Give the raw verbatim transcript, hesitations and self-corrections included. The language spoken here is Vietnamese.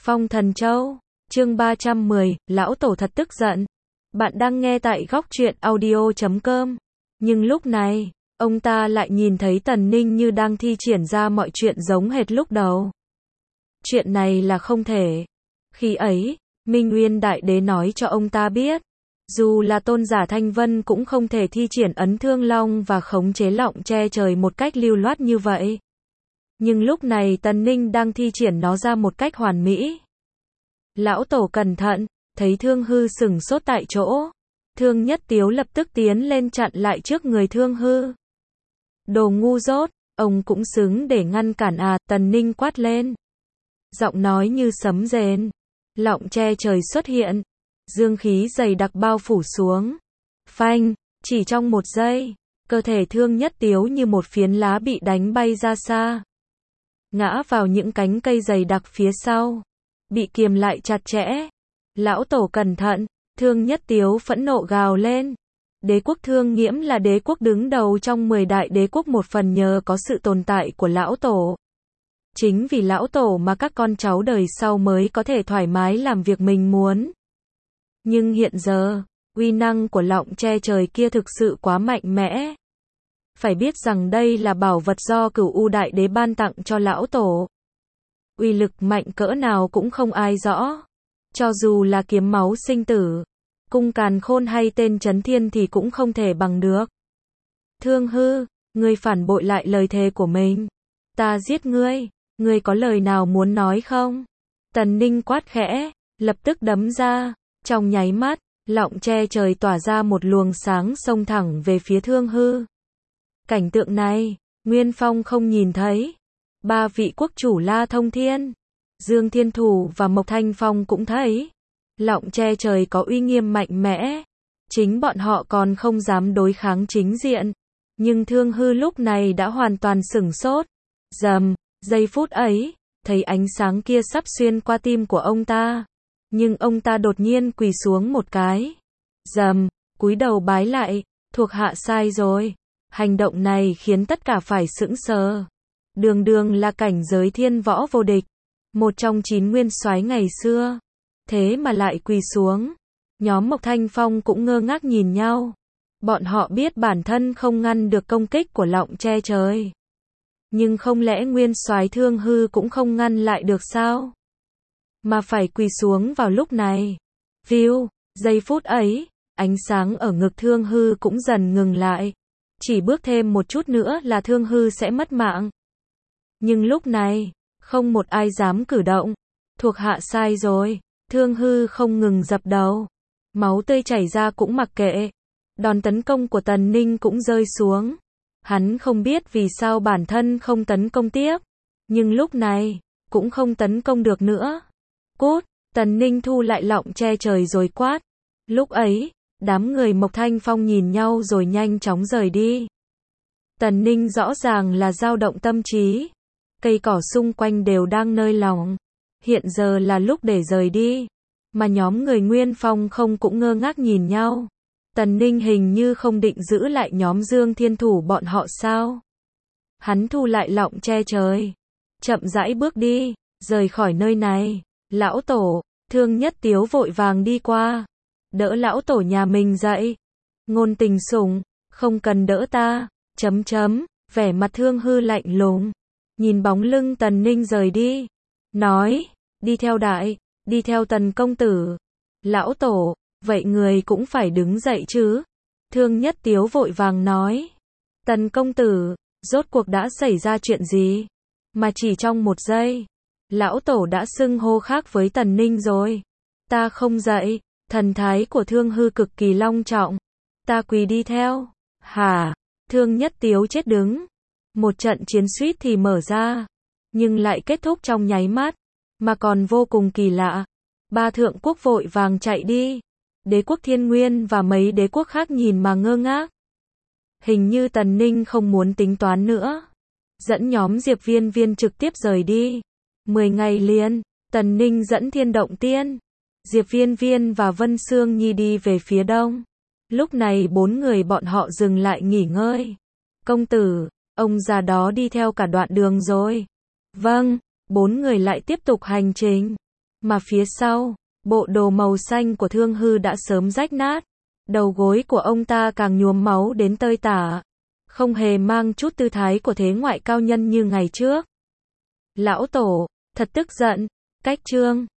Phong Thần Châu, chương ba trăm mười, lão tổ thật tức giận. Bạn đang nghe tại góc truyện audio chấm com. Nhưng lúc này, ông ta lại nhìn thấy Tần Ninh như đang thi triển ra mọi chuyện giống hệt lúc đầu. Chuyện này là không thể. Khi ấy, Minh Nguyên Đại Đế nói cho ông ta biết, dù là tôn giả Thanh Vân cũng không thể thi triển ấn Thương Long và khống chế Lọng che trời một cách lưu loát như vậy. Nhưng lúc này Tần Ninh đang thi triển nó ra một cách hoàn mỹ. Lão tổ cẩn thận, thấy Thương Hư sửng sốt tại chỗ. Thương Nhất Tiếu lập tức tiến lên chặn lại trước người Thương Hư. Đồ ngu dốt, ông cũng xứng để ngăn cản à, Tần Ninh quát lên. Giọng nói như sấm rền. Lọng che trời xuất hiện. Dương khí dày đặc bao phủ xuống. Phanh, chỉ trong một giây, cơ thể Thương Nhất Tiếu như một phiến lá bị đánh bay ra xa. Ngã vào những cánh cây dày đặc phía sau. Bị kiềm lại chặt chẽ. Lão tổ cẩn thận, Thương Nhất Tiếu phẫn nộ gào lên. Đế quốc Thương Nghiễm là đế quốc đứng đầu trong mười đại đế quốc, một phần nhờ có sự tồn tại của lão tổ. Chính vì lão tổ mà các con cháu đời sau mới có thể thoải mái làm việc mình muốn. Nhưng hiện giờ, uy năng của Lọng che trời kia thực sự quá mạnh mẽ. Phải biết rằng đây là bảo vật do Cửu U Đại Đế ban tặng cho lão tổ. Uy lực mạnh cỡ nào cũng không ai rõ. Cho dù là kiếm máu sinh tử, cung càn khôn hay tên Chấn Thiên thì cũng không thể bằng được. Thương Hư, ngươi phản bội lại lời thề của mình. Ta giết ngươi, ngươi có lời nào muốn nói không? Tần Ninh quát khẽ, lập tức đấm ra. Trong nháy mắt, Lọng che trời tỏa ra một luồng sáng xông thẳng về phía Thương Hư. Cảnh tượng này, Nguyên Phong không nhìn thấy. Ba vị quốc chủ La Thông Thiên, Dương Thiên Thủ và Mộc Thanh Phong cũng thấy. Lọng che trời có uy nghiêm mạnh mẽ. Chính bọn họ còn không dám đối kháng chính diện. Nhưng Thương Hư lúc này đã hoàn toàn sửng sốt. Rầm, giây phút ấy, thấy ánh sáng kia sắp xuyên qua tim của ông ta. Nhưng ông ta đột nhiên quỳ xuống một cái. Rầm, cúi đầu bái lại, thuộc hạ sai rồi. Hành động này khiến tất cả phải sững sờ. Đường đường là cảnh giới thiên võ vô địch, một trong chín nguyên soái ngày xưa. Thế mà lại quỳ xuống. Nhóm Mộc Thanh Phong cũng ngơ ngác nhìn nhau. Bọn họ biết bản thân không ngăn được công kích của Lọng che trời. Nhưng không lẽ nguyên soái Thương Hư cũng không ngăn lại được sao? Mà phải quỳ xuống vào lúc này. View, giây phút ấy, ánh sáng ở ngực Thương Hư cũng dần ngừng lại. Chỉ bước thêm một chút nữa là Thương Hư sẽ mất mạng. Nhưng lúc này, không một ai dám cử động. Thuộc hạ sai rồi. Thương Hư không ngừng dập đầu. Máu tươi chảy ra cũng mặc kệ. Đòn tấn công của Tần Ninh cũng rơi xuống. Hắn không biết vì sao bản thân không tấn công tiếp. Nhưng lúc này, cũng không tấn công được nữa. Cút, Tần Ninh thu lại Lọng che trời rồi quát. Lúc ấy, đám người Mộc Thanh Phong nhìn nhau rồi nhanh chóng rời đi. Tần Ninh rõ ràng là dao động tâm trí. Cây cỏ xung quanh đều đang nơi lòng. Hiện giờ là lúc để rời đi. Mà nhóm người Nguyên Phong không cũng ngơ ngác nhìn nhau. Tần Ninh hình như không định giữ lại nhóm Dương Thiên Thủ bọn họ sao? Hắn thu lại Lọng che trời. Chậm rãi bước đi, rời khỏi nơi này. Lão tổ, Thương Nhất Tiếu vội vàng đi qua. Đỡ lão tổ nhà mình dậy. Ngôn Tình Sủng, không cần đỡ ta. Chấm chấm, vẻ mặt Thương Hư lạnh lùng. Nhìn bóng lưng Tần Ninh rời đi. Nói, đi theo đại, đi theo Tần công tử. Lão tổ, vậy người cũng phải đứng dậy chứ. Thương Nhất Tiếu vội vàng nói. Tần công tử, rốt cuộc đã xảy ra chuyện gì? Mà chỉ trong một giây, lão tổ đã xưng hô khác với Tần Ninh rồi. Ta không dậy. Thần thái của Thương Hư cực kỳ long trọng. Ta quỳ đi theo. Hả? Thương Nhất Tiếu chết đứng. Một trận chiến suýt thì mở ra. Nhưng lại kết thúc trong nháy mắt. Mà còn vô cùng kỳ lạ. Ba thượng quốc vội vàng chạy đi. Đế quốc Thiên Nguyên và mấy đế quốc khác nhìn mà ngơ ngác. Hình như Tần Ninh không muốn tính toán nữa. Dẫn nhóm Diệp Viên Viên trực tiếp rời đi. Mười ngày liền, Tần Ninh dẫn Thiên Động Tiên, Diệp Viên Viên và Vân Sương Nhi đi về phía đông. Lúc này bốn người bọn họ dừng lại nghỉ ngơi. Công tử, ông già đó đi theo cả đoạn đường rồi. Vâng, bốn người lại tiếp tục hành trình. Mà phía sau, bộ đồ màu xanh của Thương Hư đã sớm rách nát. Đầu gối của ông ta càng nhuốm máu đến tơi tả. Không hề mang chút tư thái của thế ngoại cao nhân như ngày trước. Lão Tổ, thật tức giận. Cách chương